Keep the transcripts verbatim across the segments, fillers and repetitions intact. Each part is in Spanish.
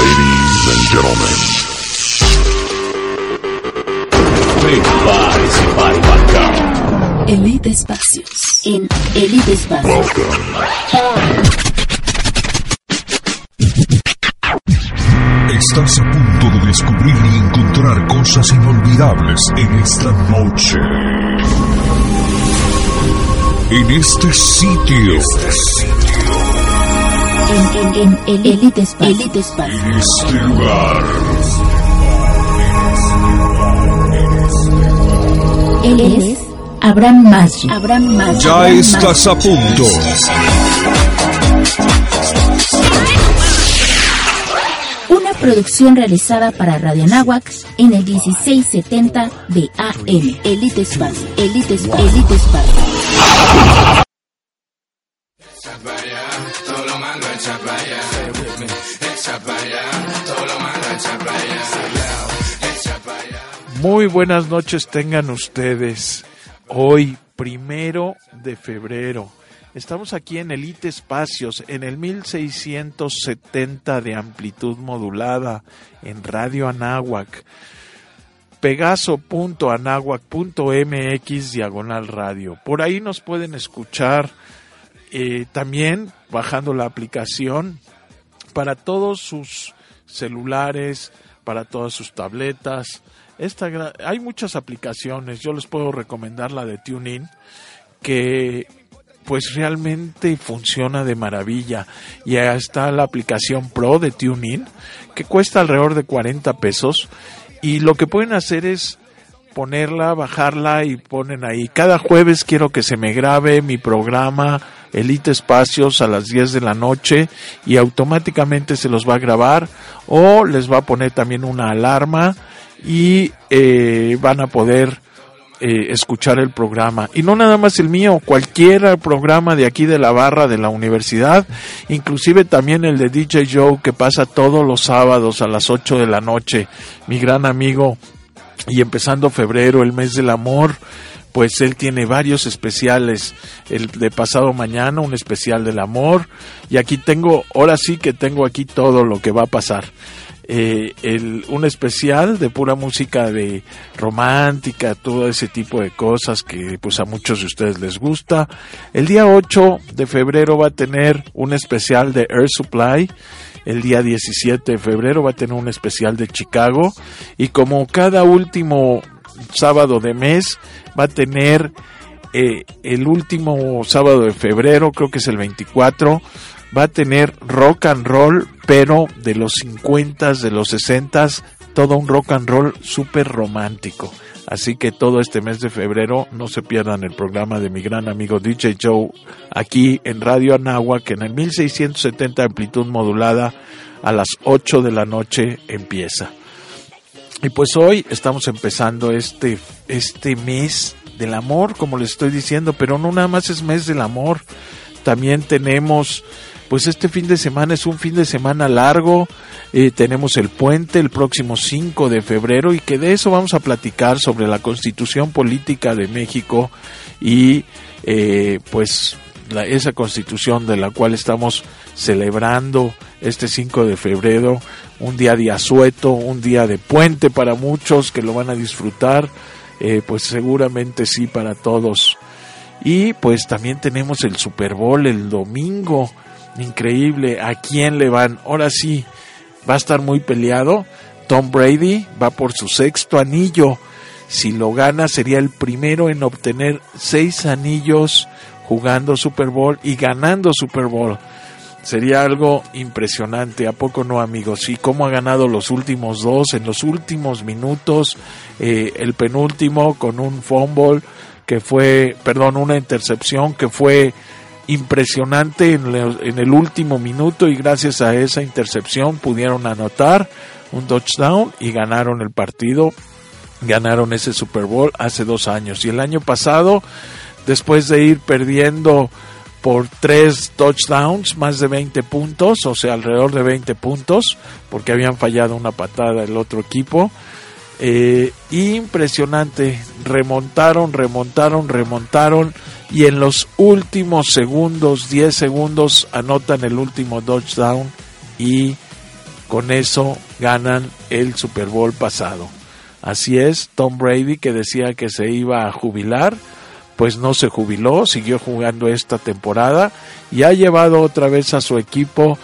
Ladies and gentlemen. Big Bodies y Body Podcast. Elite Espacios. En Elite Espacios. Estás a punto de descubrir y encontrar cosas inolvidables en esta noche. En este sitio. Este sitio. En, en, en el Elite Espacios. Elite Espacios. En este lugar. Él es Abraham Masri. Abraham Masri. Ya Abraham estás Masri. a punto. Una producción realizada para Radio Anáhuac en el dieciséis setenta de A M. Elite Espacio. Elite Espacio. Elite Espacio. Muy buenas noches tengan ustedes. Hoy, primero de febrero. Estamos aquí en Elite Espacios, en el mil seiscientos setenta de amplitud modulada, en Radio Anáhuac. Pegaso punto anáhuac punto m x diagonal radio. Por ahí nos pueden escuchar eh, también bajando la aplicación para todos sus celulares, para todas sus tabletas. Esta, hay muchas aplicaciones, yo les puedo recomendar la de TuneIn, que pues realmente funciona de maravilla. Y ahí está la aplicación Pro de TuneIn, que cuesta alrededor de cuarenta pesos, y lo que pueden hacer es ponerla, bajarla y ponen ahí. Cada jueves quiero que se me grabe mi programa Elite Espacios a las diez de la noche y automáticamente se los va a grabar, o les va a poner también una alarma y eh, van a poder eh, escuchar el programa. Y no nada más el mío, cualquier programa de aquí de la barra de la universidad, inclusive también el de D J Joe, que pasa todos los sábados a las ocho de la noche, mi gran amigo. Y empezando febrero, el mes del amor, pues él tiene varios especiales. El de pasado mañana, un especial del amor, y aquí tengo, ahora sí que tengo aquí todo lo que va a pasar. Eh, el, un especial de pura música de romántica, todo ese tipo de cosas que pues a muchos de ustedes les gusta. El día ocho de febrero va a tener un especial de Air Supply. El día diecisiete de febrero va a tener un especial de Chicago, y como cada último sábado de mes va a tener eh, el último sábado de febrero, creo que es el veinticuatro, va a tener rock and roll, pero de los cincuentas, de los sesentas, todo un rock and roll súper romántico. Así que todo este mes de febrero no se pierdan el programa de mi gran amigo D J Joe aquí en Radio Anáhuac, que en el mil seiscientos setenta amplitud modulada a las ocho de la noche empieza. Y pues hoy estamos empezando este, este mes del amor, como les estoy diciendo, pero no nada más es mes del amor. También tenemos, pues este fin de semana es un fin de semana largo. Eh, tenemos el puente el próximo cinco de febrero, y que de eso vamos a platicar sobre la Constitución Política de México y eh, pues la, esa Constitución de la cual estamos celebrando este cinco de febrero, un día de asueto, un día de puente para muchos que lo van a disfrutar, eh, pues seguramente sí para todos. Y pues también tenemos el Super Bowl el domingo, increíble. ¿A quién le van? Ahora sí, va a estar muy peleado. Tom Brady va por su sexto anillo. Si lo gana, sería el primero en obtener seis anillos jugando Super Bowl y ganando Super Bowl. Sería algo impresionante, ¿a poco no, amigos? Y cómo ha ganado los últimos dos, en los últimos minutos, eh, el penúltimo con un fumble que fue, perdón, una intercepción que fue impresionante en, le, en el último minuto, y gracias a esa intercepción pudieron anotar un touchdown y ganaron el partido, ganaron ese Super Bowl hace dos años. Y el año pasado, después de ir perdiendo por tres touchdowns, más de veinte puntos, o sea, alrededor de veinte puntos, porque habían fallado una patada el otro equipo, eh, impresionante, remontaron, remontaron, remontaron, y en los últimos segundos, diez segundos, anotan el último touchdown y con eso ganan el Super Bowl pasado. Así es, Tom Brady, que decía que se iba a jubilar, pues no se jubiló, siguió jugando esta temporada y ha llevado otra vez a su equipo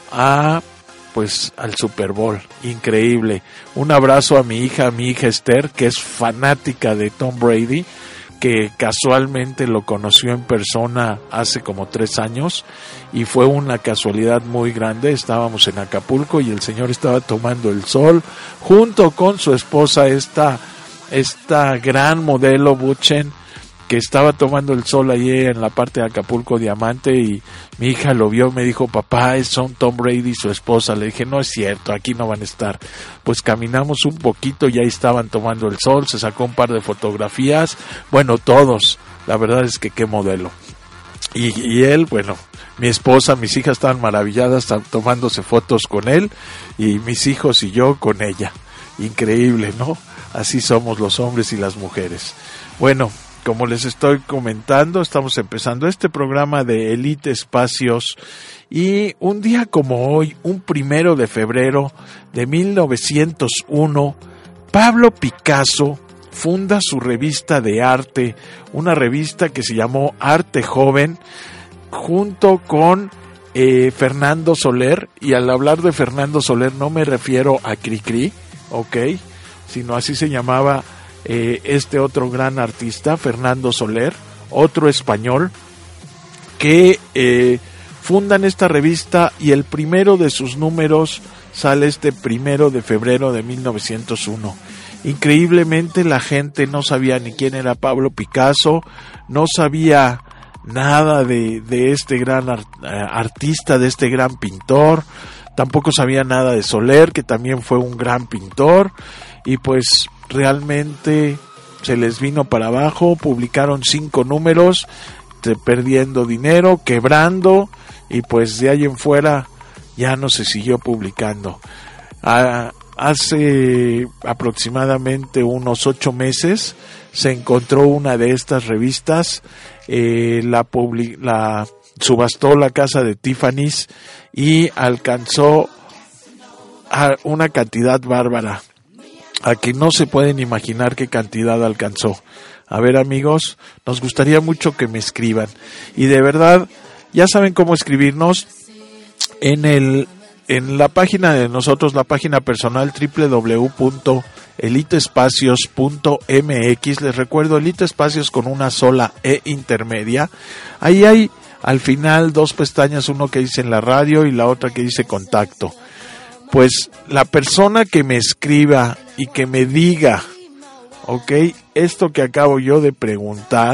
a pues al Super Bowl. Increíble. Un abrazo a mi hija, a mi hija Esther, que es fanática de Tom Brady, que casualmente lo conoció en persona hace como tres años y fue una casualidad muy grande. Estábamos en Acapulco y el señor estaba tomando el sol junto con su esposa, esta, esta gran modelo Buchen, que estaba tomando el sol allí en la parte de Acapulco Diamante, y mi hija lo vio, me dijo, papá, son Tom Brady y su esposa. Le dije, no es cierto, aquí no van a estar. Pues caminamos un poquito y ahí estaban tomando el sol, se sacó un par de fotografías, bueno, todos, la verdad es que qué modelo. Y, y él, bueno, mi esposa, mis hijas estaban maravilladas tomándose fotos con él, y mis hijos y yo con ella. Increíble, ¿no? Así somos los hombres y las mujeres. Bueno, como les estoy comentando, estamos empezando este programa de Elite Espacios, y un día como hoy, un primero de febrero de mil novecientos uno, Pablo Picasso funda su revista de arte, una revista que se llamó Arte Joven, junto con eh, Fernando Soler, y al hablar de Fernando Soler no me refiero a Cricri, ok, sino así se llamaba Eh, este otro gran artista, Fernando Soler, otro español, que eh, fundan esta revista, y el primero de sus números sale este primero de febrero de mil novecientos uno. Increíblemente la gente no sabía ni quién era Pablo Picasso, no sabía nada de, de este gran art, artista, de este gran pintor, tampoco sabía nada de Soler, que también fue un gran pintor, y pues realmente se les vino para abajo. Publicaron cinco números, perdiendo dinero, quebrando, y pues de ahí en fuera ya no se siguió publicando. Ah, hace aproximadamente unos ocho meses se encontró una de estas revistas, eh, la, publi- la subastó la casa de Tiffany's y alcanzó a una cantidad bárbara. Aquí no se pueden imaginar qué cantidad alcanzó. A ver, amigos, nos gustaría mucho que me escriban. Y de verdad, ya saben cómo escribirnos en el en la página de nosotros, la página personal doble u doble u doble u punto elite espacios punto m x. Les recuerdo, Elite Espacios con una sola E intermedia. Ahí hay al final dos pestañas, uno que dice en la radio y la otra que dice contacto. Pues la persona que me escriba y que me diga, ok, esto que acabo yo de preguntar,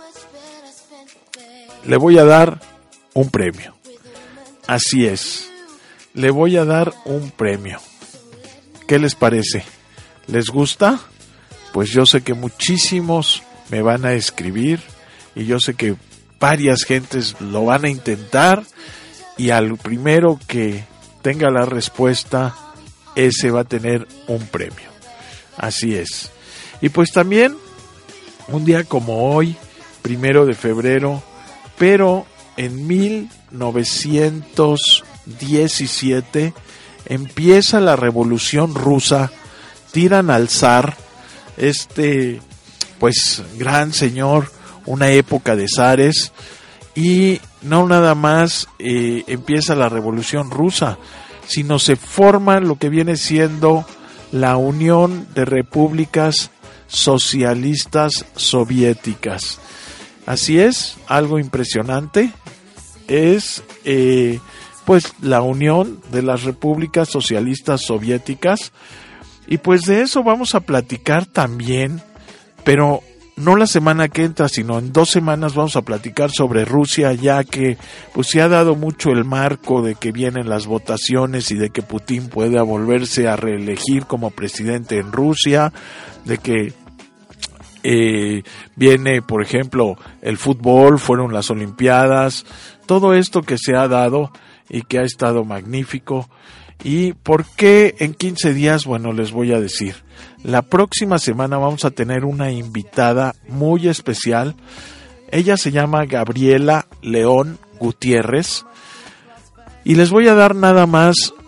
le voy a dar un premio. Así es, le voy a dar un premio. ¿Qué les parece? ¿Les gusta? Pues yo sé que muchísimos me van a escribir, y yo sé que varias gentes lo van a intentar, y al primero que tenga la respuesta, ese va a tener un premio. Así es. Y pues también, un día como hoy, primero de febrero, pero en mil novecientos diecisiete, empieza la Revolución Rusa, tiran al zar, este, pues, gran señor, una época de zares, y no nada más eh, empieza la Revolución Rusa, sino se forma lo que viene siendo la Unión de Repúblicas Socialistas Soviéticas. Así es, algo impresionante, es eh, pues la unión de las Repúblicas Socialistas Soviéticas, y pues de eso vamos a platicar también, pero no la semana que entra, sino en dos semanas vamos a platicar sobre Rusia, ya que pues se ha dado mucho el marco de que vienen las votaciones y de que Putin pueda volverse a reelegir como presidente en Rusia, de que eh, viene, por ejemplo, el fútbol, fueron las Olimpiadas, todo esto que se ha dado y que ha estado magnífico. ¿Y por qué en quince días? Bueno, les voy a decir. La próxima semana vamos a tener una invitada muy especial. Ella se llama Gabriela León Gutiérrez. Y les voy a dar nada más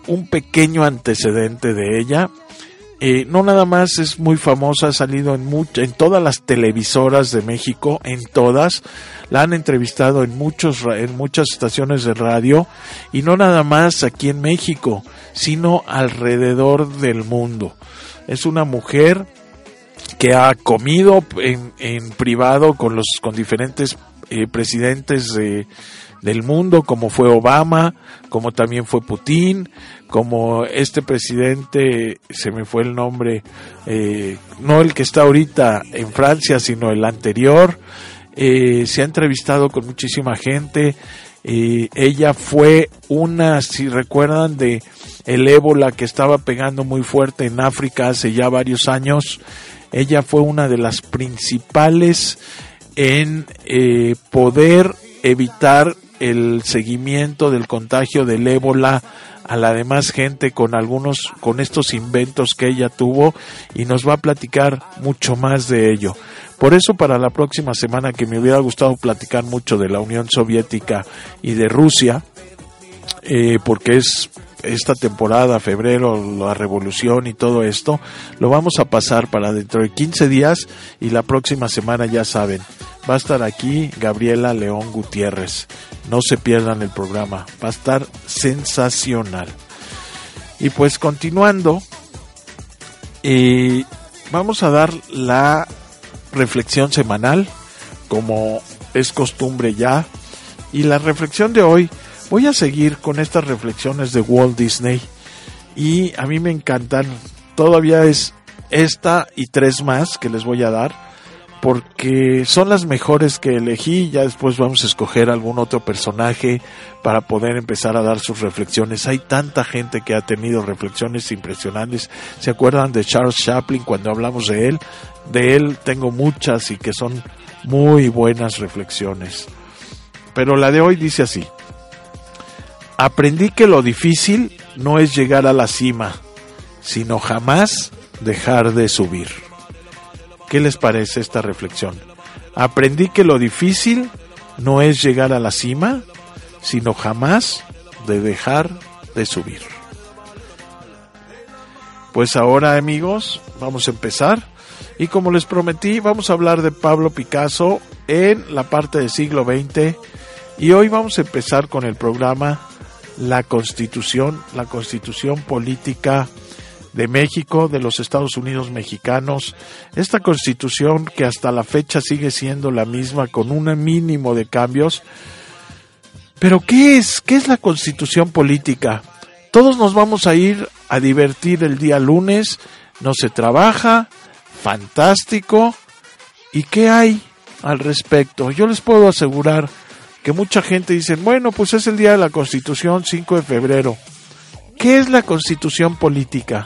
un pequeño antecedente de ella. Eh, no nada más es muy famosa, ha salido en much- en todas las televisoras de México, en todas, la han entrevistado en muchos en muchas estaciones de radio, y no nada más aquí en México, sino alrededor del mundo. Es una mujer que ha comido en, en privado con los con diferentes eh, presidentes de del mundo, como fue Obama, como también fue Putin, como este presidente, se me fue el nombre, eh, no el que está ahorita en Francia, sino el anterior. Eh, se ha entrevistado con muchísima gente. Eh, ella fue una, si recuerdan, de el ébola que estaba pegando muy fuerte en África hace ya varios años. Ella fue una de las principales en eh, poder evitar el seguimiento del contagio del ébola a la demás gente con algunos, con estos inventos que ella tuvo, y nos va a platicar mucho más de ello. Por eso, para la próxima semana, que me hubiera gustado platicar mucho de la Unión Soviética y de Rusia, eh, porque es esta temporada, febrero, la revolución y todo esto, lo vamos a pasar para dentro de quince días, y la próxima semana, ya saben, va a estar aquí Gabriela León Gutiérrez. No se pierdan el programa, va a estar sensacional. Y pues continuando, eh, vamos a dar la reflexión semanal, como es costumbre ya. Y la reflexión de hoy, voy a seguir con estas reflexiones de Walt Disney, y a mí me encantan. Todavía es esta y tres más que les voy a dar, porque son las mejores que elegí. Ya después vamos a escoger algún otro personaje para poder empezar a dar sus reflexiones. Hay tanta gente que ha tenido reflexiones impresionantes. ¿Se acuerdan de Charles Chaplin cuando hablamos de él? De él tengo muchas y que son muy buenas reflexiones. Pero la de hoy dice así: aprendí que lo difícil no es llegar a la cima, sino jamás dejar de subir. ¿Qué les parece esta reflexión? Aprendí que lo difícil no es llegar a la cima, sino jamás de dejar de subir. Pues ahora, amigos, vamos a empezar. Y como les prometí, vamos a hablar de Pablo Picasso en la parte del siglo veinte. Y hoy vamos a empezar con el programa La Constitución, la Constitución Política de México, de los Estados Unidos mexicanos. Esta Constitución que hasta la fecha sigue siendo la misma, con un mínimo de cambios. Pero ¿qué es? ¿Qué es la Constitución Política? Todos nos vamos a ir a divertir el día lunes, no se trabaja, fantástico. ¿Y qué hay al respecto? Yo les puedo asegurar que mucha gente dice, bueno, pues es el día de la Constitución, cinco de febrero. ¿Qué es la Constitución Política?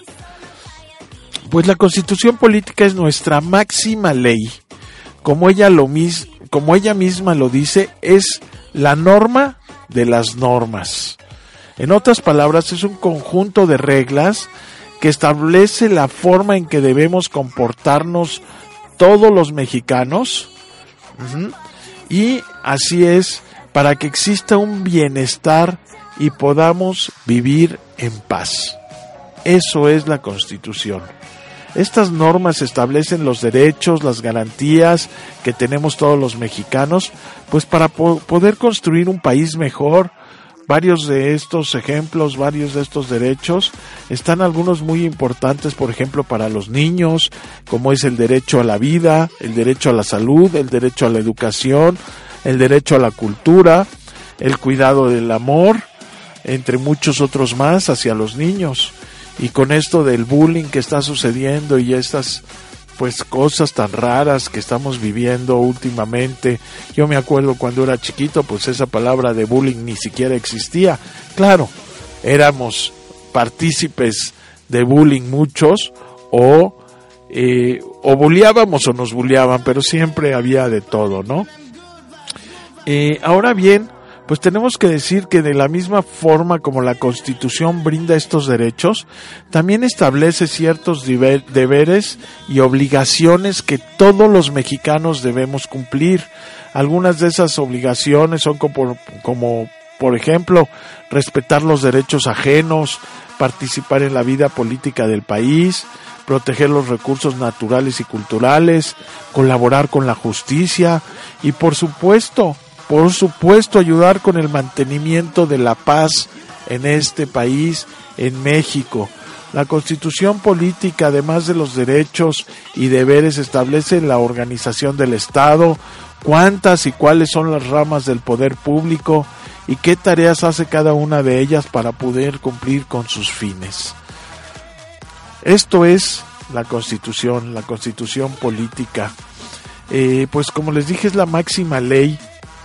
Pues la Constitución Política es nuestra máxima ley. Como ella, lo mis- como ella misma lo dice, es la norma de las normas. En otras palabras, es un conjunto de reglas que establece la forma en que debemos comportarnos todos los mexicanos. Uh-huh. Y así es, para que exista un bienestar y podamos vivir en paz. Eso es la Constitución. Estas normas establecen los derechos, las garantías que tenemos todos los mexicanos, pues para po- poder construir un país mejor. Varios de estos ejemplos, varios de estos derechos, están algunos muy importantes, por ejemplo, para los niños, como es el derecho a la vida, el derecho a la salud, el derecho a la educación, el derecho a la cultura, el cuidado del amor, entre muchos otros más hacia los niños. Y con esto del bullying que está sucediendo y estas pues cosas tan raras que estamos viviendo últimamente, yo me acuerdo cuando era chiquito, pues esa palabra de bullying ni siquiera existía. Claro, éramos partícipes de bullying muchos, o eh, o bulleábamos o nos bulleaban, pero siempre había de todo, ¿no? Eh, ahora bien, pues tenemos que decir que de la misma forma como la Constitución brinda estos derechos, también establece ciertos deber, deberes y obligaciones que todos los mexicanos debemos cumplir. Algunas de esas obligaciones son como, como por ejemplo, respetar los derechos ajenos, participar en la vida política del país, proteger los recursos naturales y culturales, colaborar con la justicia y por supuesto, por supuesto ayudar con el mantenimiento de la paz en este país, en México. La Constitución política, además de los derechos y deberes, establece la organización del Estado, cuántas y cuáles son las ramas del poder público y qué tareas hace cada una de ellas para poder cumplir con sus fines. Esto es la Constitución, la Constitución política. Eh, pues como les dije, es la máxima ley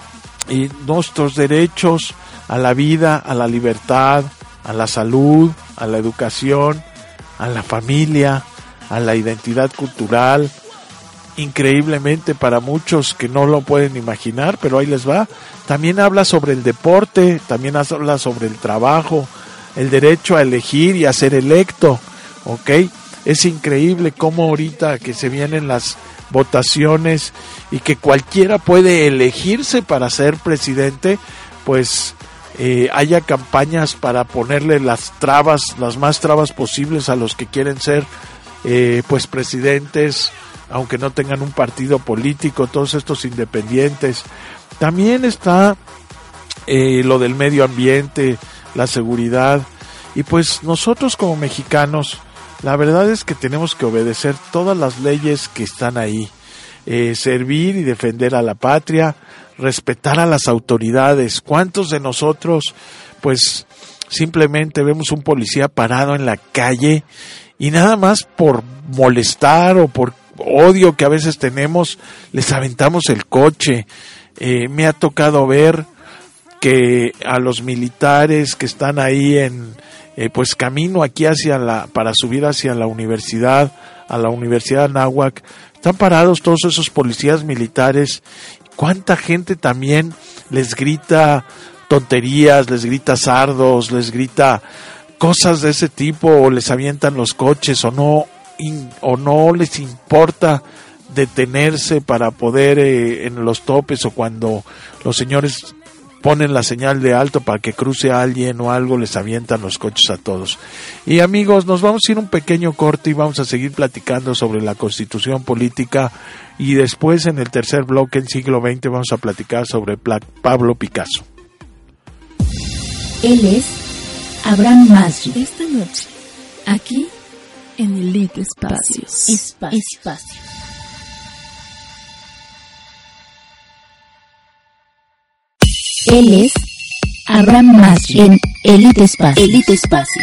y nuestros derechos a la vida, a la libertad, a la salud, a la educación, a la familia, a la identidad cultural. Increíblemente para muchos que no lo pueden imaginar, pero ahí les va. También habla sobre el deporte, también habla sobre el trabajo, el derecho a elegir y a ser electo, ¿ok? Es increíble cómo ahorita que se vienen las votaciones y que cualquiera puede elegirse para ser presidente, pues eh, haya campañas para ponerle las trabas, las más trabas posibles a los que quieren ser eh, pues presidentes, aunque no tengan un partido político, todos estos independientes. También está eh, lo del medio ambiente, la seguridad, y pues nosotros como mexicanos, la verdad es que tenemos que obedecer todas las leyes que están ahí, eh, servir y defender a la patria, respetar a las autoridades. ¿Cuántos de nosotros, pues, simplemente vemos un policía parado en la calle y nada más por molestar o por odio que a veces tenemos, les aventamos el coche? Eh, me ha tocado ver que a los militares que están ahí en eh, pues camino aquí hacia la para subir hacia la universidad, a la Universidad Anáhuac, están parados todos esos policías militares. ¿Cuánta gente también les grita tonterías, les grita sardos, les grita cosas de ese tipo, o les avientan los coches, o no in, o no les importa detenerse para poder eh, en los topes, o cuando los señores ponen la señal de alto para que cruce a alguien o algo, les avientan los coches a todos? Y amigos, nos vamos a ir un pequeño corte y vamos a seguir platicando sobre la Constitución política, y después en el tercer bloque, en siglo veinte, vamos a platicar sobre Pablo Picasso. Él es Abraham Masri. Esta noche, aquí en Elite Espacios. Espacios. Espacios. Él es Abraham Masri en Elite Espacios. Elite Espacios.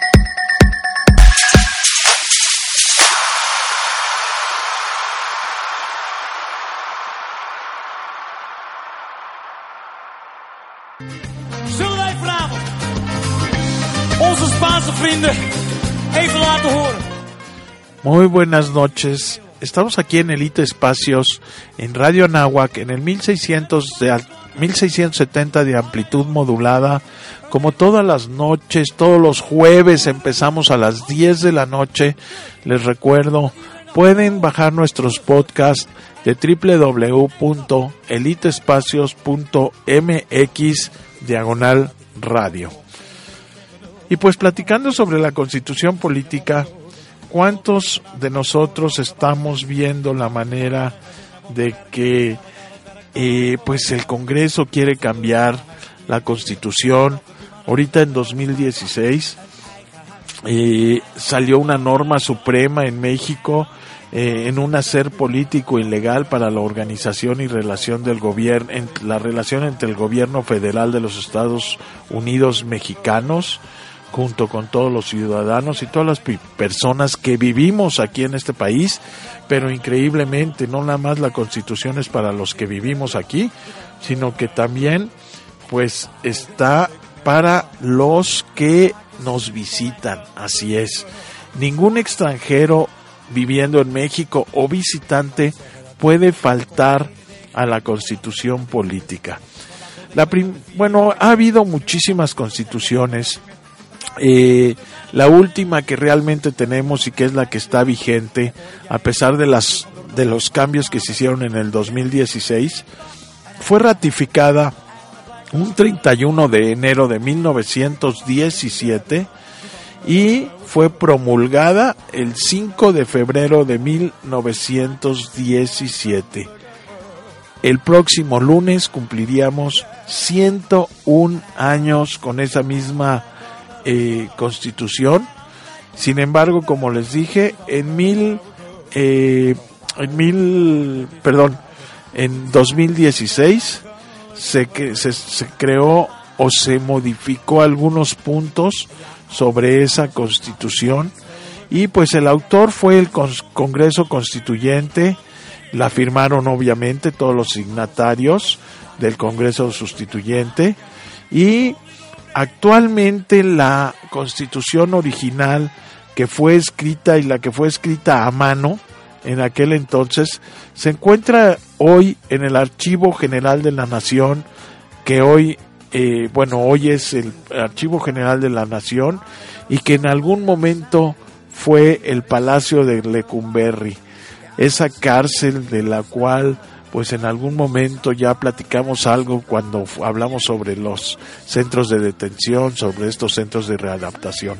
Zullen wij vanavond onze Spaanse vrienden even laten horen? Muy buenas noches. Estamos aquí en Elite Espacios, en Radio Anáhuac, en el mil seiscientos de al- mil seiscientos setenta de amplitud modulada. Como todas las noches, todos los jueves empezamos a las diez de la noche. Les recuerdo, pueden bajar nuestros podcasts de doble u doble u doble u punto elite espacios punto m x diagonal radio. Y pues platicando sobre la Constitución política, ¿cuántos de nosotros estamos viendo la manera de que eh, pues el Congreso quiere cambiar la Constitución? Ahorita en dos mil dieciséis eh, salió una norma suprema en México eh, en un hacer político ilegal para la organización y relación del gobierno, en, la relación entre el gobierno federal de los Estados Unidos mexicanos, junto con todos los ciudadanos y todas las pi- personas que vivimos aquí en este país. Pero increíblemente no nada más la Constitución es para los que vivimos aquí, sino que también pues está para los que nos visitan. Así es, ningún extranjero viviendo en México o visitante puede faltar a la Constitución política. La prim- bueno, ha habido muchísimas constituciones. Eh, la última que realmente tenemos y que es la que está vigente, a pesar de las de los cambios que se hicieron en el dos mil dieciséis, fue ratificada un treinta y uno de enero de mil novecientos diecisiete, y fue promulgada el cinco de febrero de mil novecientos diecisiete. El próximo lunes cumpliríamos ciento un años con esa misma eh, constitución. Sin embargo, como les dije, en mil, eh, en mil, perdón, en dos mil dieciséis se, se, se creó o se modificó algunos puntos sobre esa constitución, y pues el autor fue el Congreso Constituyente. La firmaron obviamente todos los signatarios del Congreso Sustituyente, y actualmente la constitución original que fue escrita y la que fue escrita a mano en aquel entonces se encuentra hoy en el Archivo General de la Nación, que hoy eh, bueno hoy es el Archivo General de la Nación, y que en algún momento fue el Palacio de Lecumberri, esa cárcel de la cual pues en algún momento ya platicamos algo cuando hablamos sobre los centros de detención, sobre estos centros de readaptación.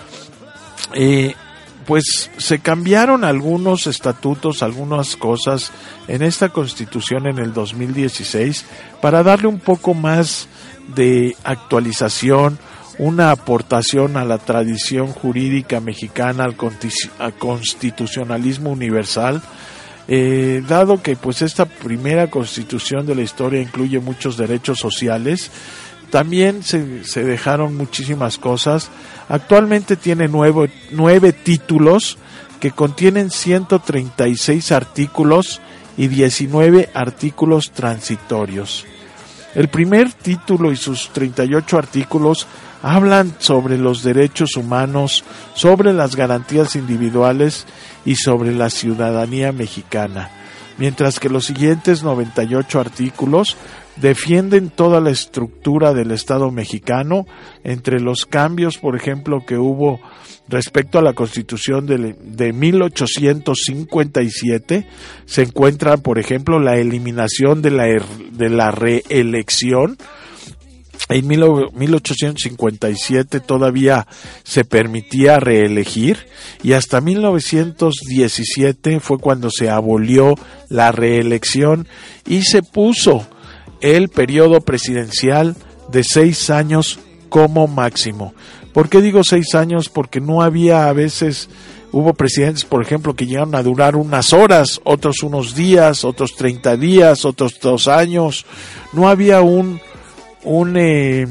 Eh, pues se cambiaron algunos estatutos, algunas cosas en esta Constitución en el dos mil dieciséis para darle un poco más de actualización, una aportación a la tradición jurídica mexicana, al, conti- al constitucionalismo universal, eh, dado que pues esta primera Constitución de la historia incluye muchos derechos sociales. También se, se dejaron muchísimas cosas. Actualmente tiene nueve, nueve títulos que contienen ciento treinta y seis artículos y diecinueve artículos transitorios. El primer título y sus treinta y ocho artículos hablan sobre los derechos humanos, sobre las garantías individuales y sobre la ciudadanía mexicana, mientras que los siguientes noventa y ocho artículos defienden toda la estructura del Estado mexicano. Entre los cambios, por ejemplo, que hubo respecto a la Constitución de, de mil ochocientos cincuenta y siete, se encuentra, por ejemplo, la eliminación de la, de la reelección. En mil ochocientos cincuenta y siete todavía se permitía reelegir, y hasta mil novecientos diecisiete fue cuando se abolió la reelección y se puso el periodo presidencial de seis años como máximo. ¿Por qué digo seis años? Porque no había, a veces hubo presidentes, por ejemplo, que llegaron a durar unas horas, otros unos días, otros treinta días, otros dos años. No había un un eh,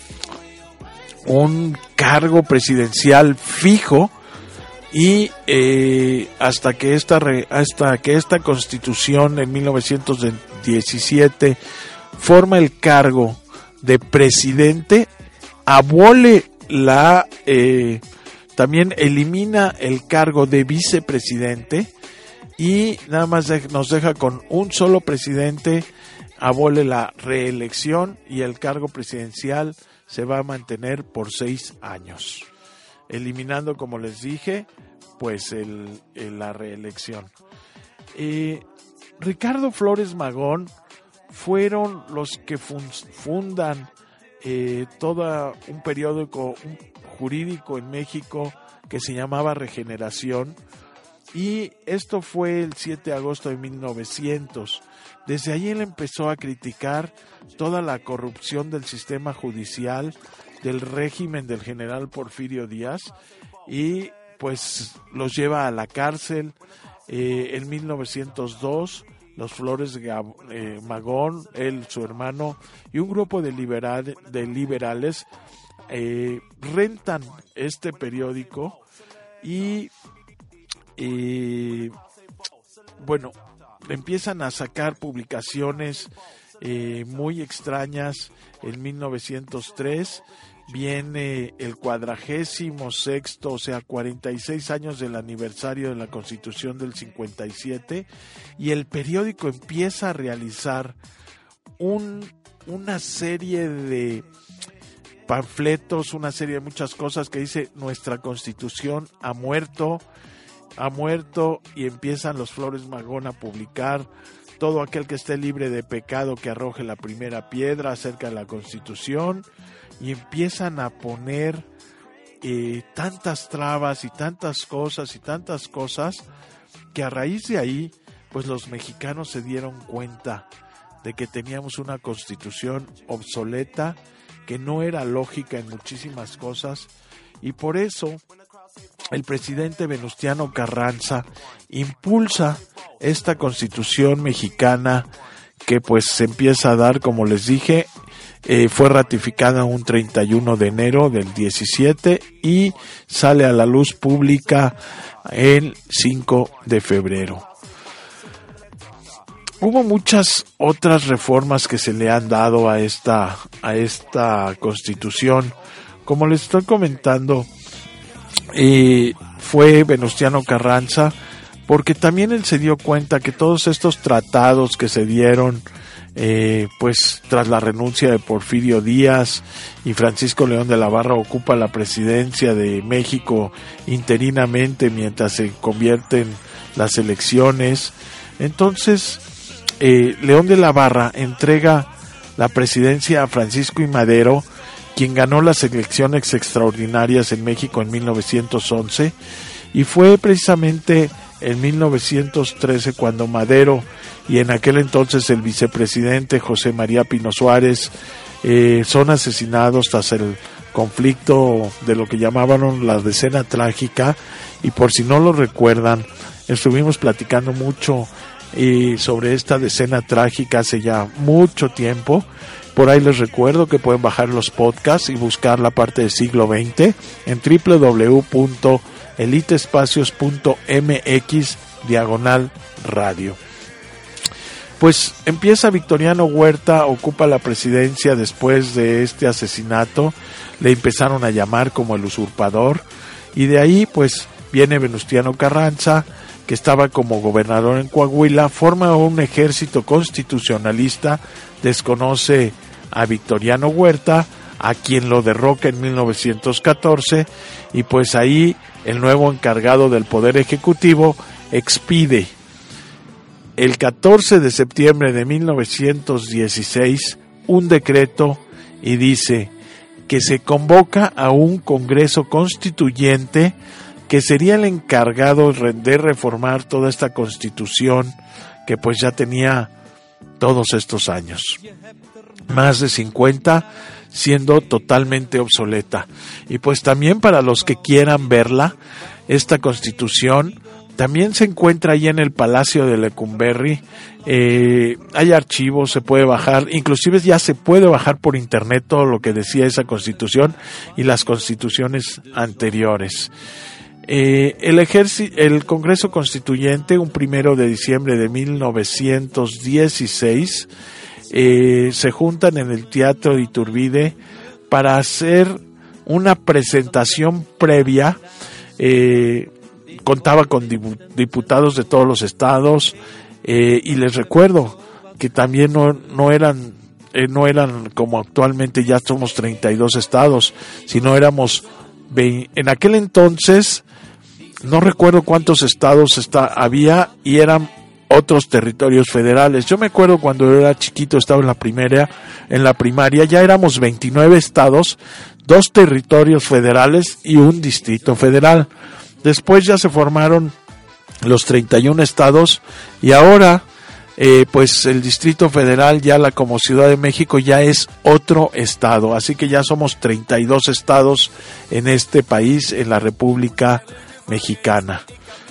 un cargo presidencial fijo, y eh, hasta que esta re, hasta que esta Constitución en mil novecientos diecisiete forma el cargo de presidente, abole la eh, también elimina el cargo de vicepresidente, y nada más de, nos deja con un solo presidente. Abole la reelección y el cargo presidencial se va a mantener por seis años, eliminando, como les dije, pues el, el la reelección. Eh, Ricardo Flores Magón fueron los que fun- fundan eh, todo un periódico un jurídico en México que se llamaba Regeneración, y esto fue el siete de agosto de mil novecientos. Desde allí él empezó a criticar toda la corrupción del sistema judicial, del régimen del general Porfirio Díaz, y pues los lleva a la cárcel. Eh, en mil novecientos dos, los Flores Gab- eh, Magón, él, su hermano y un grupo de, liberal, de liberales eh, rentan este periódico, y eh, bueno, empiezan a sacar publicaciones eh, muy extrañas. En mil novecientos tres viene el cuadragésimo sexto, o sea, cuarenta y seis años del aniversario de la Constitución del cincuenta y siete, y el periódico empieza a realizar un, una serie de panfletos, una serie de muchas cosas que dice: nuestra Constitución ha muerto, ha muerto, y empiezan los Flores Magón a publicar: todo aquel que esté libre de pecado que arroje la primera piedra acerca de la Constitución, y empiezan a poner eh, tantas trabas y tantas cosas y tantas cosas que a raíz de ahí, pues los mexicanos se dieron cuenta de que teníamos una constitución obsoleta, que no era lógica en muchísimas cosas, y por eso el presidente Venustiano Carranza impulsa esta constitución mexicana que pues se empieza a dar, como les dije, eh, fue ratificada un treinta y uno de enero del diecisiete y sale a la luz pública el cinco de febrero. Hubo muchas otras reformas que se le han dado a esta, a esta constitución. Como les estoy comentando, eh, fue Venustiano Carranza, porque también él se dio cuenta que todos estos tratados que se dieron, eh, pues tras la renuncia de Porfirio Díaz y Francisco León de la Barra ocupa la presidencia de México interinamente mientras se convierten las elecciones, entonces eh, León de la Barra entrega la presidencia a Francisco I. Madero, quien ganó las elecciones extraordinarias en México en mil novecientos once, y fue precisamente en mil novecientos trece cuando Madero y en aquel entonces el vicepresidente José María Pino Suárez eh, son asesinados tras el conflicto de lo que llamaban la decena trágica. Y por si no lo recuerdan, estuvimos platicando mucho eh, sobre esta decena trágica hace ya mucho tiempo. Por ahí les recuerdo que pueden bajar los podcasts y buscar la parte del siglo veinte en doble u doble u doble u punto elitespacios punto m x diagonal radio. Pues empieza Victoriano Huerta, ocupa la presidencia después de este asesinato, le empezaron a llamar como el usurpador, y de ahí pues viene Venustiano Carranza, que estaba como gobernador en Coahuila, forma un ejército constitucionalista, desconoce a Victoriano Huerta, a quien lo derroca en mil novecientos catorce, y pues ahí el nuevo encargado del Poder Ejecutivo expide el catorce de septiembre de mil novecientos dieciséis un decreto y dice que se convoca a un Congreso Constituyente que sería el encargado de reformar toda esta Constitución que pues ya tenía todos estos años, más de cincuenta, siendo totalmente obsoleta. Y pues también para los que quieran verla, esta Constitución también se encuentra ahí en el Palacio de Lecumberri. Eh, hay archivos, se puede bajar, inclusive ya se puede bajar por internet todo lo que decía esa Constitución y las constituciones anteriores. Eh, el, ejerci- el Congreso Constituyente, un primero de diciembre de mil novecientos dieciséis, eh, se juntan en el Teatro de Iturbide para hacer una presentación previa. Eh, contaba con diputados de todos los estados, eh, y les recuerdo que también no, no eran eh, no eran como actualmente ya somos treinta y dos estados, sino éramos veinte, en aquel entonces no recuerdo cuántos estados está, había y eran otros territorios federales. Yo me acuerdo cuando yo era chiquito, estaba en la primaria, en la primaria ya éramos veintinueve estados, dos territorios federales y un distrito federal. Después ya se formaron los treinta y uno estados y ahora eh, pues el Distrito Federal ya la como Ciudad de México ya es otro estado, así que ya somos treinta y dos estados en este país, en la República Mexicana.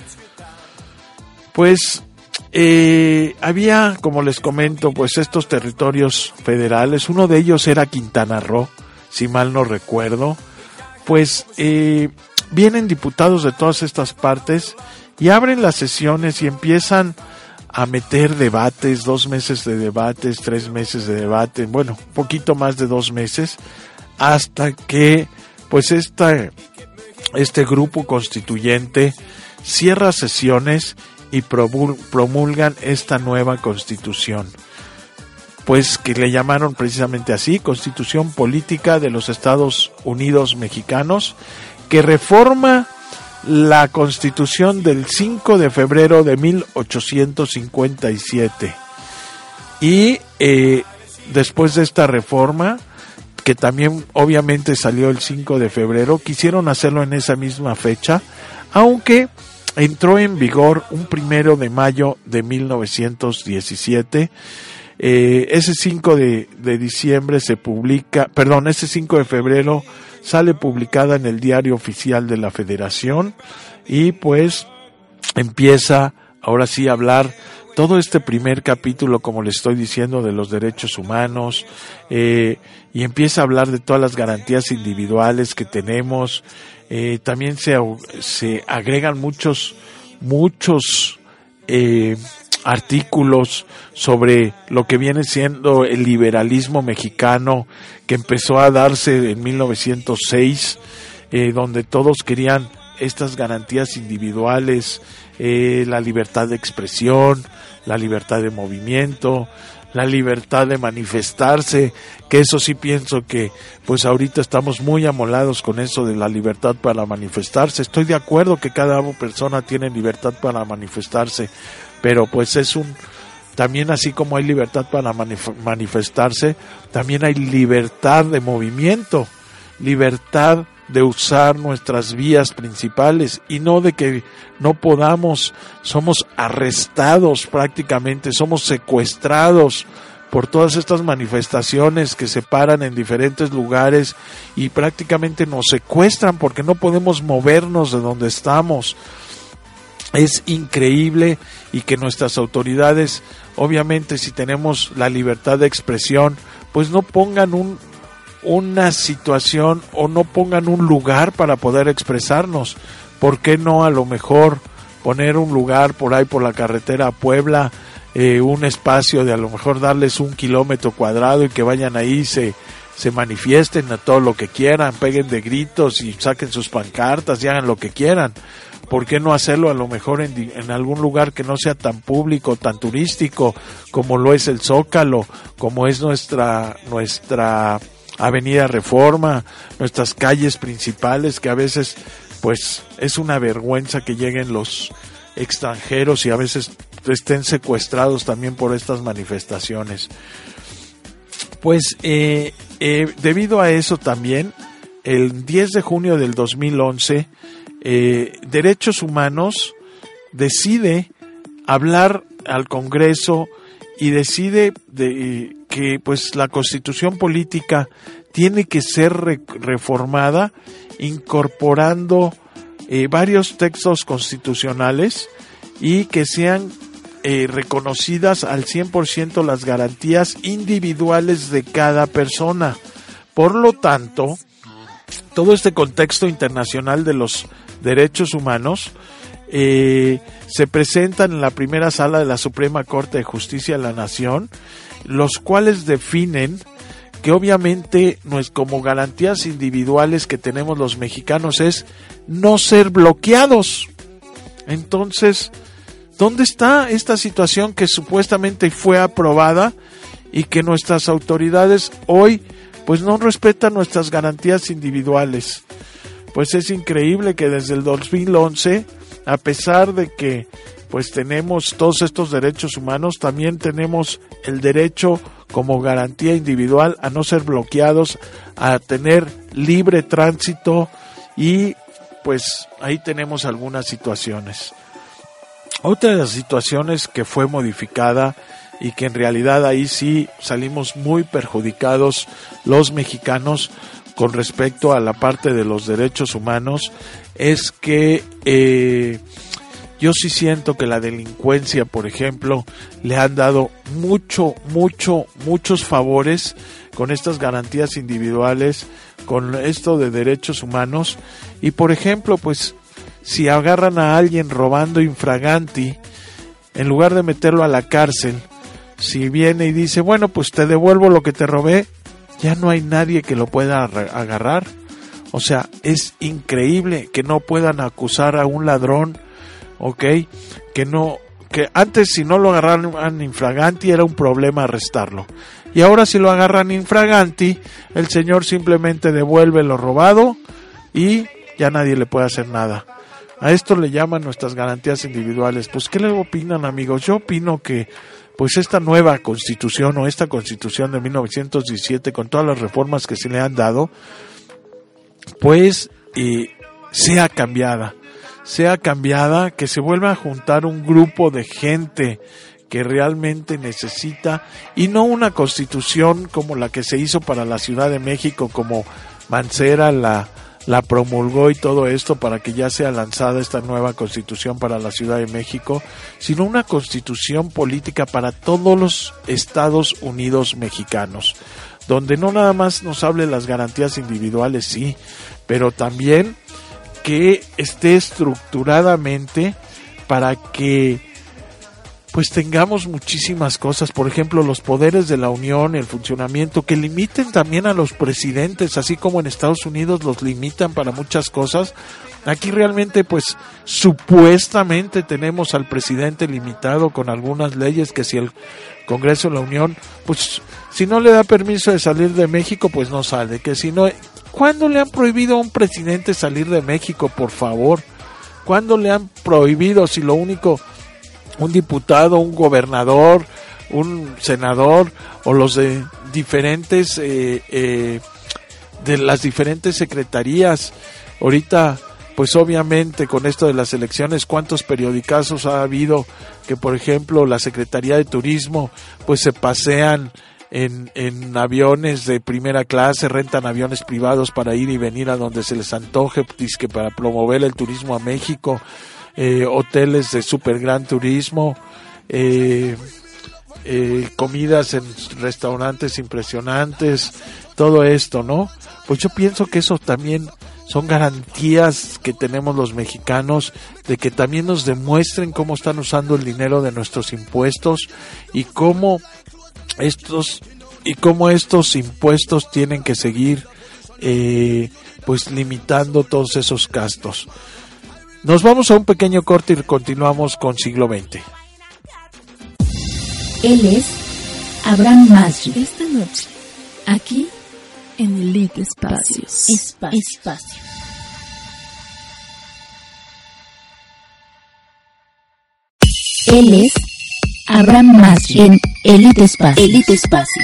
Pues eh, había, como les comento, pues estos territorios federales, uno de ellos era Quintana Roo, si mal no recuerdo, pues eh, vienen diputados de todas estas partes y abren las sesiones y empiezan a meter debates, dos meses de debates, tres meses de debate, bueno, poquito más de dos meses, hasta que pues esta, este grupo constituyente cierra sesiones y promulgan esta nueva constitución, pues que le llamaron precisamente así, Constitución Política de los Estados Unidos Mexicanos, que reforma la Constitución del cinco de febrero de mil ochocientos cincuenta y siete. Y eh, después de esta reforma, que también obviamente salió el cinco de febrero, quisieron hacerlo en esa misma fecha, aunque entró en vigor un primero de mayo de mil novecientos diecisiete. Eh, ese cinco de, de diciembre se publica, perdón, ese cinco de febrero sale publicada en el Diario Oficial de la Federación y pues empieza ahora sí a hablar todo este primer capítulo, como le estoy diciendo, de los derechos humanos, eh, y empieza a hablar de todas las garantías individuales que tenemos. Eh, también se, se agregan muchos, muchos, eh, artículos sobre lo que viene siendo el liberalismo mexicano que empezó a darse en mil novecientos seis, eh, donde todos querían estas garantías individuales, eh, la libertad de expresión, la libertad de movimiento, la libertad de manifestarse, que eso sí pienso que pues ahorita estamos muy amolados con eso de la libertad para manifestarse. Estoy de acuerdo que cada persona tiene libertad para manifestarse, pero pues es un, también así como hay libertad para manif- manifestarse, también hay libertad de movimiento, libertad de usar nuestras vías principales y no de que no podamos, somos arrestados prácticamente, somos secuestrados por todas estas manifestaciones que se paran en diferentes lugares y prácticamente nos secuestran porque no podemos movernos de donde estamos. Es increíble y que nuestras autoridades, obviamente si tenemos la libertad de expresión, pues no pongan un una situación o no pongan un lugar para poder expresarnos. ¿Por qué no a lo mejor poner un lugar por ahí por la carretera a Puebla, eh, un espacio de a lo mejor darles un kilómetro cuadrado y que vayan ahí, se, se manifiesten a todo lo que quieran, peguen de gritos y saquen sus pancartas y hagan lo que quieran? ¿Por qué no hacerlo a lo mejor en, en algún lugar que no sea tan público, tan turístico, como lo es el Zócalo, como es nuestra, nuestra Avenida Reforma, nuestras calles principales, que a veces pues es una vergüenza que lleguen los extranjeros y a veces estén secuestrados también por estas manifestaciones? Pues eh, eh, debido a eso también, el diez de junio del dos mil once, eh, Derechos Humanos decide hablar al Congreso y decide de, que pues la Constitución política tiene que ser re- reformada incorporando eh, varios textos constitucionales y que sean eh, reconocidas al cien por ciento las garantías individuales de cada persona. Por lo tanto, todo este contexto internacional de los derechos humanos eh, se presentan en la primera sala de la Suprema Corte de Justicia de la Nación, los cuales definen que obviamente no es como garantías individuales que tenemos los mexicanos es no ser bloqueados. Entonces, ¿dónde está esta situación que supuestamente fue aprobada y que nuestras autoridades hoy pues no respetan nuestras garantías individuales? Pues es increíble que desde el dos mil once, a pesar de que pues tenemos todos estos derechos humanos, también tenemos el derecho como garantía individual a no ser bloqueados, a tener libre tránsito y pues ahí tenemos algunas situaciones. Otra de las situaciones que fue modificada y que en realidad ahí sí salimos muy perjudicados los mexicanos con respecto a la parte de los derechos humanos es que eh, yo sí siento que la delincuencia, por ejemplo, le han dado mucho, mucho, muchos favores con estas garantías individuales, con esto de derechos humanos. Y, por ejemplo, pues, si agarran a alguien robando infraganti, en lugar de meterlo a la cárcel, si viene y dice, bueno, pues te devuelvo lo que te robé, ya no hay nadie que lo pueda agarrar. O sea, es increíble que no puedan acusar a un ladrón, ¿ok? Que no, que antes si no lo agarraran infraganti era un problema arrestarlo. Y ahora si lo agarran infraganti, el señor simplemente devuelve lo robado y ya nadie le puede hacer nada. A esto le llaman nuestras garantías individuales. Pues, ¿qué le opinan, amigos? Yo opino que pues esta nueva constitución o esta constitución de mil novecientos diecisiete, con todas las reformas que se le han dado, pues eh, sea cambiada, sea cambiada, que se vuelva a juntar un grupo de gente que realmente necesita, y no una constitución como la que se hizo para la Ciudad de México, como Mancera la la promulgó y todo esto para que ya sea lanzada esta nueva constitución para la Ciudad de México, sino una constitución política para todos los Estados Unidos mexicanos, donde no nada más nos hable las garantías individuales, sí, pero también que esté estructuradamente para que pues tengamos muchísimas cosas, por ejemplo, los poderes de la Unión, el funcionamiento, que limiten también a los presidentes, así como en Estados Unidos los limitan para muchas cosas. Aquí realmente, pues, supuestamente tenemos al presidente limitado con algunas leyes, que si el Congreso de la Unión, pues, si no le da permiso de salir de México, pues no sale, que si no, ¿cuándo le han prohibido a un presidente salir de México, por favor? ¿Cuándo le han prohibido, si lo único, un diputado, un gobernador, un senador o los de diferentes eh, eh, de las diferentes secretarías? Ahorita, pues obviamente con esto de las elecciones, cuántos periodicazos ha habido que, por ejemplo, la Secretaría de Turismo pues se pasean en, en aviones de primera clase, rentan aviones privados para ir y venir a donde se les antoje, dizque para promover el turismo a México. Eh, hoteles de super gran turismo, eh, eh, comidas en restaurantes impresionantes, todo esto, ¿no? Pues yo pienso que eso también son garantías que tenemos los mexicanos, de que también nos demuestren cómo están usando el dinero de nuestros impuestos y cómo estos y cómo estos impuestos tienen que seguir eh, pues limitando todos esos gastos. Nos vamos a un pequeño corte y continuamos con Siglo veinte. Él es Abraham Masri. Esta noche, aquí en Elite Espacios. Espacio. Espacio. Él es Abraham Masri en Elite Espacios. Elite Espacios.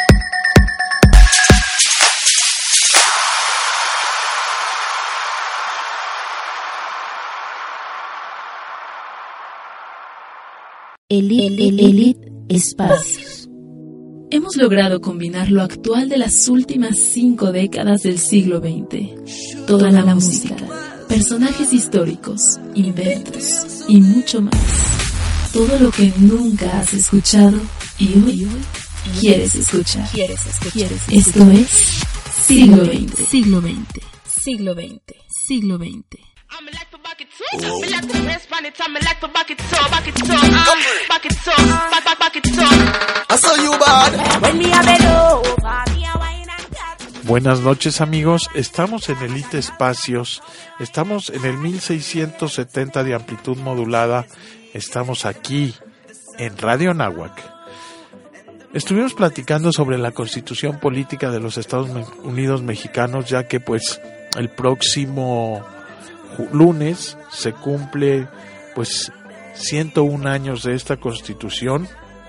Elite, Elite Espacios. Hemos logrado combinar lo actual de las últimas cinco décadas del siglo veinte. Toda la música, personajes históricos, inventos y mucho más. Todo lo que nunca has escuchado y hoy quieres escuchar. Esto es Siglo veinte. Siglo veinte. Siglo veinte. Siglo veinte. I'm like to back it up, I'm like to press on it, I'm like to back it up, back it up, back it up, back, back, back it up. I saw you bad. When me a bed over, me a wine and cat. Buenas noches, amigos, estamos en Elite Espacios, estamos en el mil seiscientos setenta de amplitud modulada, estamos aquí en Radio Anáhuac. Estuvimos platicando sobre la Constitución Política de los Estados Unidos Mexicanos, ya que pues el próximo lunes se cumple pues ciento un años de esta Constitución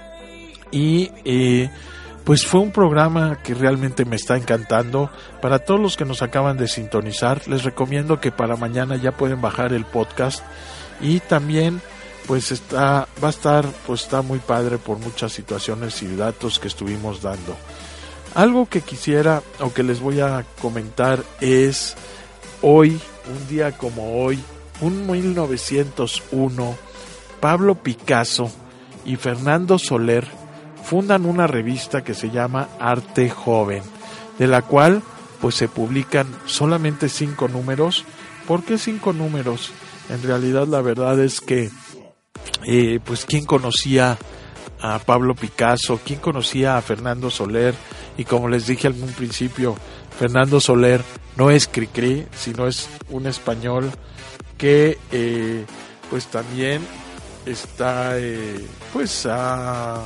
y eh, pues fue un programa que realmente me está encantando. Para todos los que nos acaban de sintonizar, les recomiendo que para mañana ya pueden bajar el podcast y también pues está va a estar pues está muy padre por muchas situaciones y datos que estuvimos dando. Algo que quisiera o que les voy a comentar es hoy, un día como hoy, un mil novecientos uno, Pablo Picasso y Fernando Soler fundan una revista que se llama Arte Joven, de la cual pues se publican solamente cinco números. ¿Por qué cinco números? En realidad la verdad es que eh, pues quién conocía a Pablo Picasso, quién conocía a Fernando Soler, y como les dije en un principio, Fernando Soler no es Cricri, sino es un español que eh, pues también está eh, pues ha,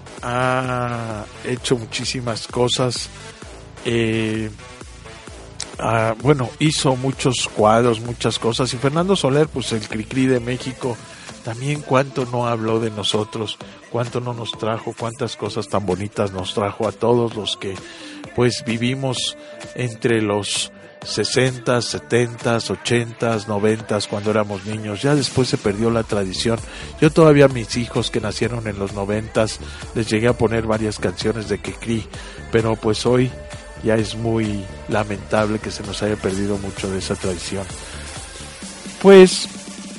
ha hecho muchísimas cosas, eh, uh, bueno, hizo muchos cuadros, muchas cosas. Y Fernando Soler, pues el Cricri de México, también cuánto no habló de nosotros, cuánto no nos trajo, cuántas cosas tan bonitas nos trajo a todos los que pues vivimos entre los sesentas, setentas, ochentas, noventas, cuando éramos niños. Ya después se perdió la tradición. Yo todavía a mis hijos que nacieron en los noventas les llegué a poner varias canciones de Cricri, pero pues hoy ya es muy lamentable que se nos haya perdido mucho de esa tradición. Pues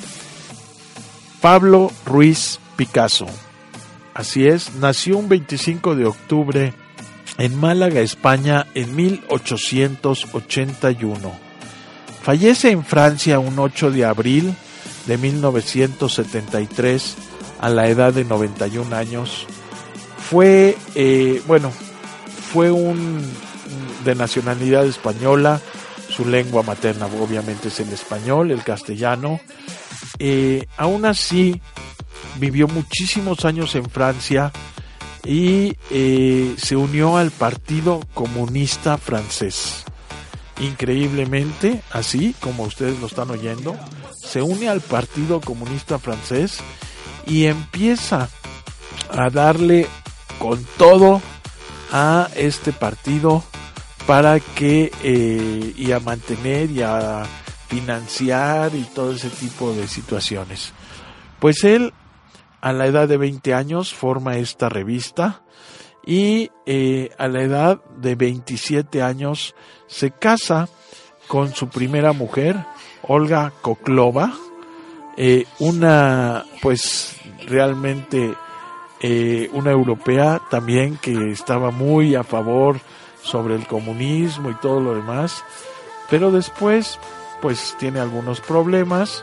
Pablo Ruiz Picasso, así es, nació un veinticinco de octubre en Málaga, España, en mil ochocientos ochenta y uno. Fallece en Francia un ocho de abril de mil novecientos setenta y tres a la edad de noventa y un años. Fue, eh, bueno, fue un de nacionalidad española, su lengua materna obviamente es el español, el castellano. Eh, aún así, vivió muchísimos años en Francia y eh, se unió al Partido Comunista Francés. Increíblemente, así como ustedes lo están oyendo, se une al Partido Comunista Francés y empieza a darle con todo a este partido para que eh, y a mantener y a financiar y todo ese tipo de situaciones. Pues él, a la edad de veinte años, forma esta revista y eh, a la edad de veintisiete años se casa con su primera mujer, Olga Koklova, eh, una, pues realmente eh, una europea también que estaba muy a favor sobre el comunismo y todo lo demás, pero después pues tiene algunos problemas.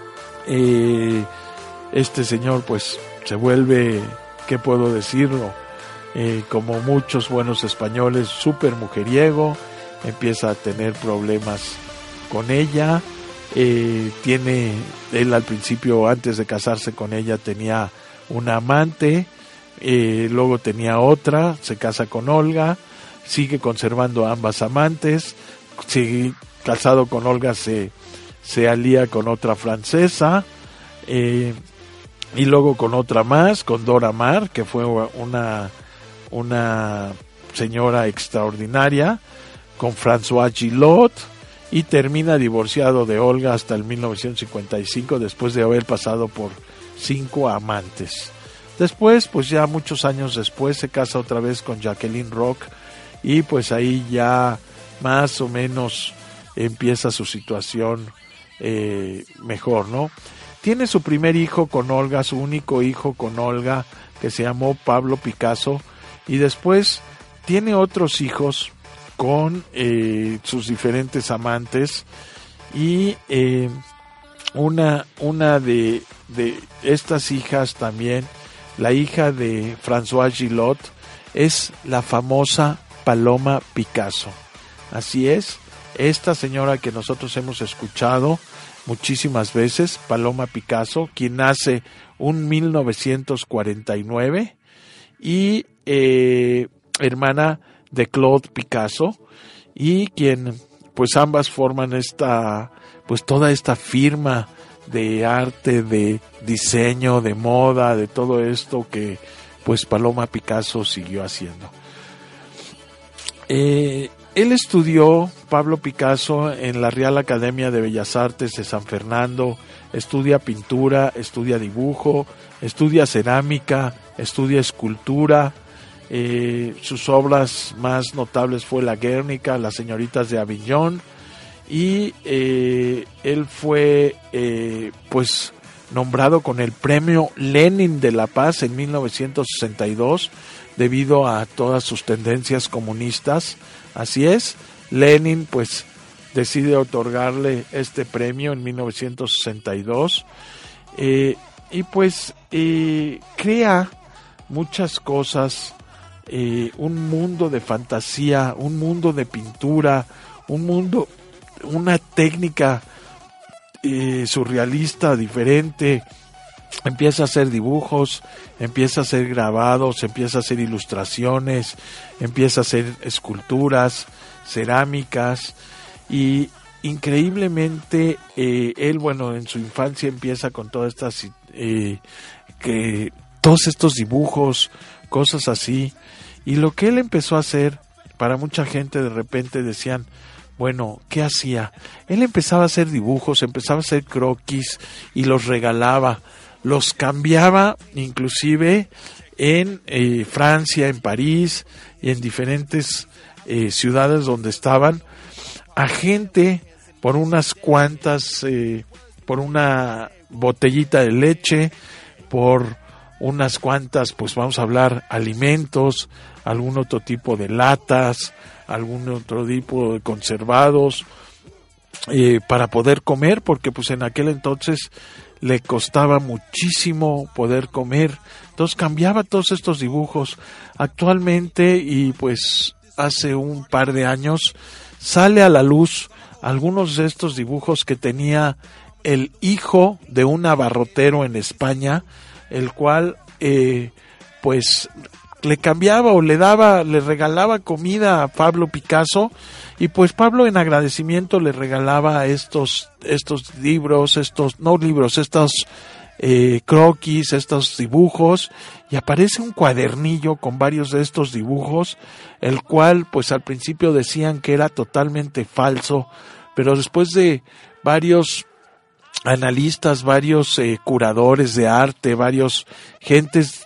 Eh, este señor pues se vuelve, ¿qué puedo decirlo? Eh, como muchos buenos españoles, súper mujeriego, empieza a tener problemas con ella. Eh, tiene, él al principio, antes de casarse con ella, tenía una amante, eh, luego tenía otra, se casa con Olga, sigue conservando ambas amantes, sigue casado con Olga, se, se alía con otra francesa, eh, y luego con otra más, con Dora Maar, que fue una, una señora extraordinaria, con François Gillot, y termina divorciado de Olga hasta el mil novecientos cincuenta y cinco, después de haber pasado por cinco amantes. Después, pues ya muchos años después, se casa otra vez con Jacqueline Roch, y pues ahí ya más o menos empieza su situación eh, mejor, ¿no? Tiene su primer hijo con Olga, su único hijo con Olga, que se llamó Pablo Picasso, y después tiene otros hijos con eh, sus diferentes amantes, y eh, una, una de, de estas hijas también, la hija de François Gillot, es la famosa Paloma Picasso. Así es, esta señora que nosotros hemos escuchado muchísimas veces, Paloma Picasso, quien nace un mil novecientos cuarenta y nueve y eh, hermana de Claude Picasso, y quien pues ambas forman esta, pues toda esta firma de arte, de diseño, de moda, de todo esto que pues Paloma Picasso siguió haciendo. Eh, él estudió, Pablo Picasso, en la Real Academia de Bellas Artes de San Fernando, estudia pintura, estudia dibujo, estudia cerámica, estudia escultura. Eh, sus obras más notables fue La Guernica, Las señoritas de Avignon, y eh, él fue eh, pues nombrado con el premio Lenin de la Paz en mil novecientos sesenta y dos debido a todas sus tendencias comunistas. Así es, Lenin pues decide otorgarle este premio en mil novecientos sesenta y dos, eh, y pues eh, crea muchas cosas, eh, un mundo de fantasía, un mundo de pintura, un mundo, una técnica eh, surrealista diferente. Empieza a hacer dibujos, empieza a hacer grabados, empieza a hacer ilustraciones, empieza a hacer esculturas, cerámicas, y increíblemente eh, él, bueno, en su infancia empieza con todas estas eh, que todos estos dibujos, cosas así, y lo que él empezó a hacer, para mucha gente de repente decían, bueno, ¿qué hacía? Él empezaba a hacer dibujos, empezaba a hacer croquis y los regalaba, los cambiaba inclusive en eh, Francia, en París y en diferentes eh, ciudades donde estaban, a gente por unas cuantas, eh, por una botellita de leche, por unas cuantas, pues vamos a hablar, alimentos, algún otro tipo de latas, algún otro tipo de conservados, eh, para poder comer, porque pues en aquel entonces le costaba muchísimo poder comer. Entonces cambiaba todos estos dibujos. Actualmente, y pues hace un par de años, sale a la luz algunos de estos dibujos que tenía el hijo de un abarrotero en España, el cual eh, pues le cambiaba o le daba, le regalaba comida a Pablo Picasso, y pues Pablo en agradecimiento le regalaba estos estos libros, estos no libros, estos eh, croquis, estos dibujos, y aparece un cuadernillo con varios de estos dibujos, el cual pues al principio decían que era totalmente falso, pero después de varios analistas, varios eh, curadores de arte, varios gentes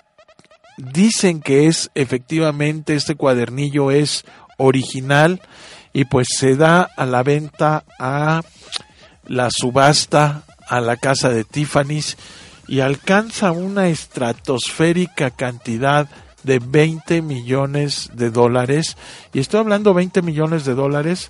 dicen que es efectivamente, este cuadernillo es original, y pues se da a la venta a la subasta, a la casa de Tiffany's, y alcanza una estratosférica cantidad de veinte millones de dólares, y estoy hablando veinte millones de dólares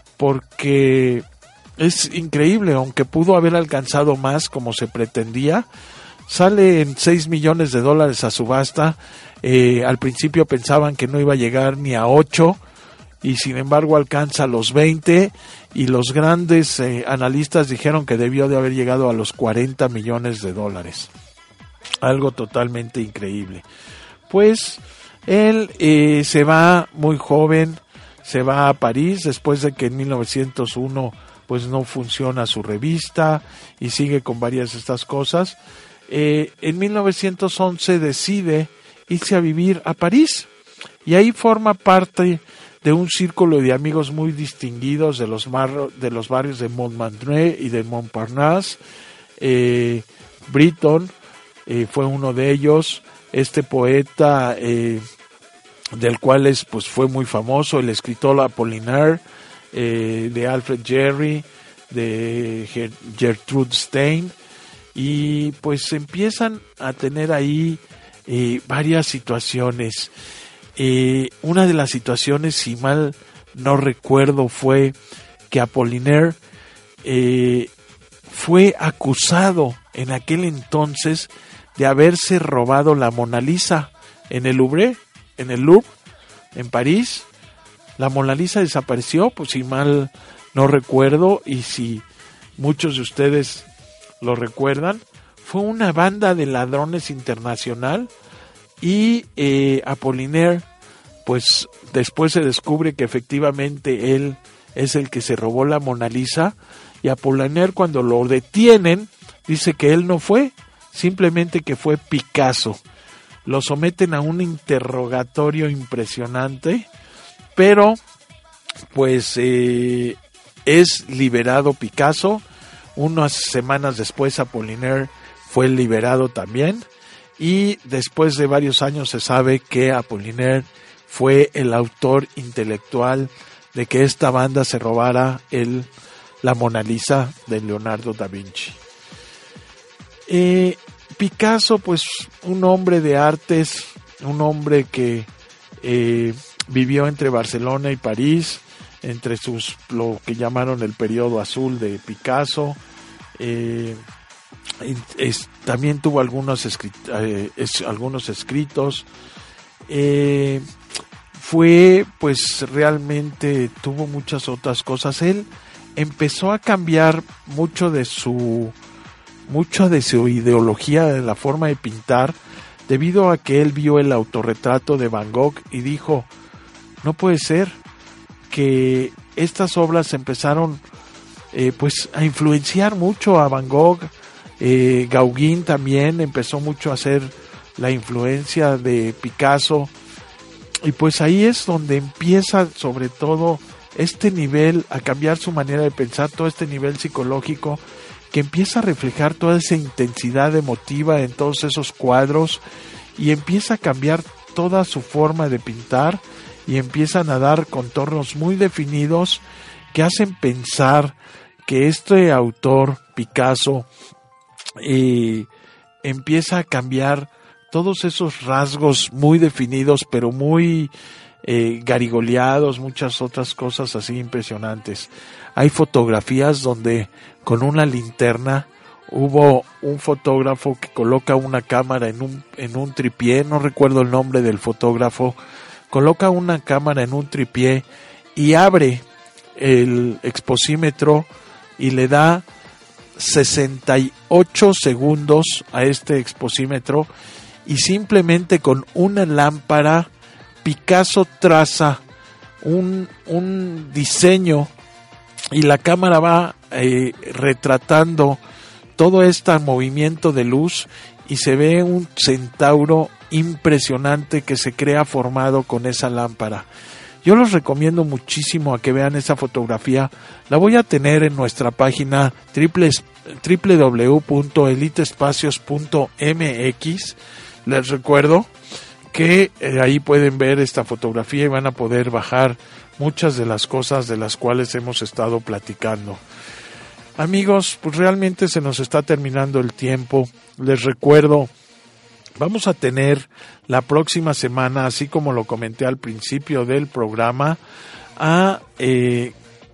porque es increíble, aunque pudo haber alcanzado más como se pretendía. Sale en seis millones de dólares a subasta. Eh, al principio pensaban que no iba a llegar ni a ocho, y sin embargo alcanza los veinte, y los grandes eh, analistas dijeron que debió de haber llegado a los cuarenta millones de dólares. Algo totalmente increíble. Pues él eh, se va muy joven, se va a París después de que en mil novecientos uno pues no funciona su revista, y sigue con varias de estas cosas. Eh, en mil novecientos once decide irse a vivir a París, y ahí forma parte de un círculo de amigos muy distinguidos de los, mar- de los barrios de Montmartre y de Montparnasse. eh, Breton eh, fue uno de ellos, este poeta eh, del cual es, pues, fue muy famoso, el escritor Apollinaire, eh, de Alfred Jarry, de Ger- Gertrude Stein, y pues empiezan a tener ahí eh, varias situaciones. Eh, una de las situaciones, si mal no recuerdo, fue que Apollinaire eh, fue acusado en aquel entonces de haberse robado la Mona Lisa en el Louvre, en el Louvre, en París. La Mona Lisa desapareció, pues si mal no recuerdo, y si muchos de ustedes lo recuerdan, fue una banda de ladrones internacional, y eh, Apollinaire, pues después se descubre que efectivamente él es el que se robó la Mona Lisa, y Apollinaire, cuando lo detienen, dice que él no fue, simplemente que fue Picasso. Lo someten a un interrogatorio impresionante, pero pues eh, es liberado Picasso. Unas semanas después Apollinaire fue liberado también, y después de varios años se sabe que Apollinaire fue el autor intelectual de que esta banda se robara el, la Mona Lisa de Leonardo da Vinci. Eh, Picasso, pues un hombre de artes, un hombre que eh, vivió entre Barcelona y París, entre sus, lo que llamaron el periodo azul de Picasso. Eh, es, también tuvo algunos, escrit, eh, es, algunos escritos. Eh, fue, pues realmente tuvo muchas otras cosas. Él empezó a cambiar mucho de su, mucho de su ideología, de la forma de pintar, debido a que él vio el autorretrato de Van Gogh y dijo, no puede ser que estas obras empezaron eh, pues a influenciar mucho a Van Gogh. eh, Gauguin también empezó mucho a hacer la influencia de Picasso, y pues ahí es donde empieza sobre todo este nivel a cambiar su manera de pensar, todo este nivel psicológico que empieza a reflejar toda esa intensidad emotiva en todos esos cuadros, y empieza a cambiar toda su forma de pintar, y empiezan a dar contornos muy definidos que hacen pensar que este autor, Picasso, eh, empieza a cambiar todos esos rasgos muy definidos, pero muy eh, garigoleados, muchas otras cosas así impresionantes. Hay fotografías donde con una linterna hubo un fotógrafo que coloca una cámara en un, en un tripié, no recuerdo el nombre del fotógrafo, coloca una cámara en un tripié y abre el exposímetro y le da sesenta y ocho segundos a este exposímetro, y simplemente con una lámpara Picasso traza un, un diseño, y la cámara va eh, retratando todo este movimiento de luz, y se ve un centauro impresionante que se crea formado con esa lámpara. Yo los recomiendo muchísimo a que vean esa fotografía. La voy a tener en nuestra página doble u doble u doble u punto elitespacios punto m x. Les recuerdo que eh, ahí pueden ver esta fotografía y van a poder bajar muchas de las cosas de las cuales hemos estado platicando. Amigos, pues realmente se nos está terminando el tiempo. Les recuerdo, vamos a tener la próxima semana, así como lo comenté al principio del programa, a eh,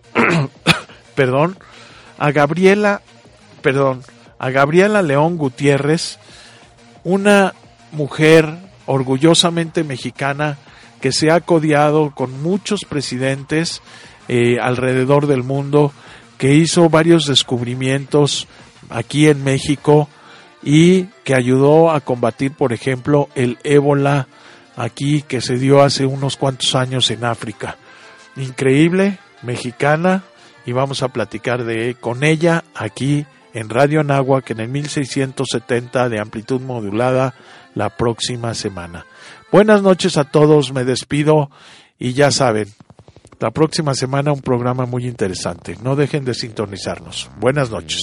perdón, a Gabriela, perdón, a Gabriela León Gutiérrez, una mujer orgullosamente mexicana que se ha codeado con muchos presidentes eh, alrededor del mundo, que hizo varios descubrimientos aquí en México y que ayudó a combatir, por ejemplo, el ébola aquí que se dio hace unos cuantos años en África. Increíble, mexicana, y vamos a platicar de con ella aquí en Radio Anáhuac en el mil seiscientos setenta de amplitud modulada la próxima semana. Buenas noches a todos, me despido y ya saben, la próxima semana un programa muy interesante. No dejen de sintonizarnos. Buenas noches.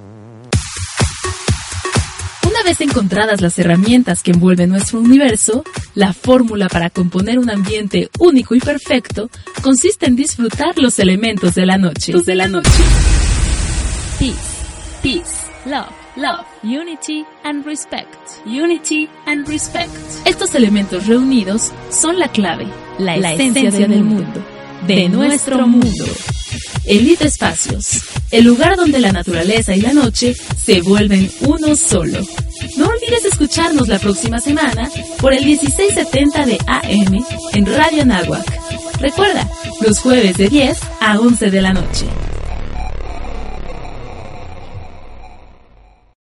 Una vez encontradas las herramientas que envuelven nuestro universo, la fórmula para componer un ambiente único y perfecto consiste en disfrutar los elementos de la noche. De la noche. Peace, peace, love, love, unity and respect. Unity and respect. Estos elementos reunidos son la clave, la, la esencia, esencia del mundo, de, de nuestro mundo. Elite Espacios, el lugar donde la naturaleza y la noche se vuelven uno solo. No olvides escucharnos la próxima semana por el dieciséis setenta de A M en Radio Anáhuac. Recuerda, los jueves de diez a once de la noche.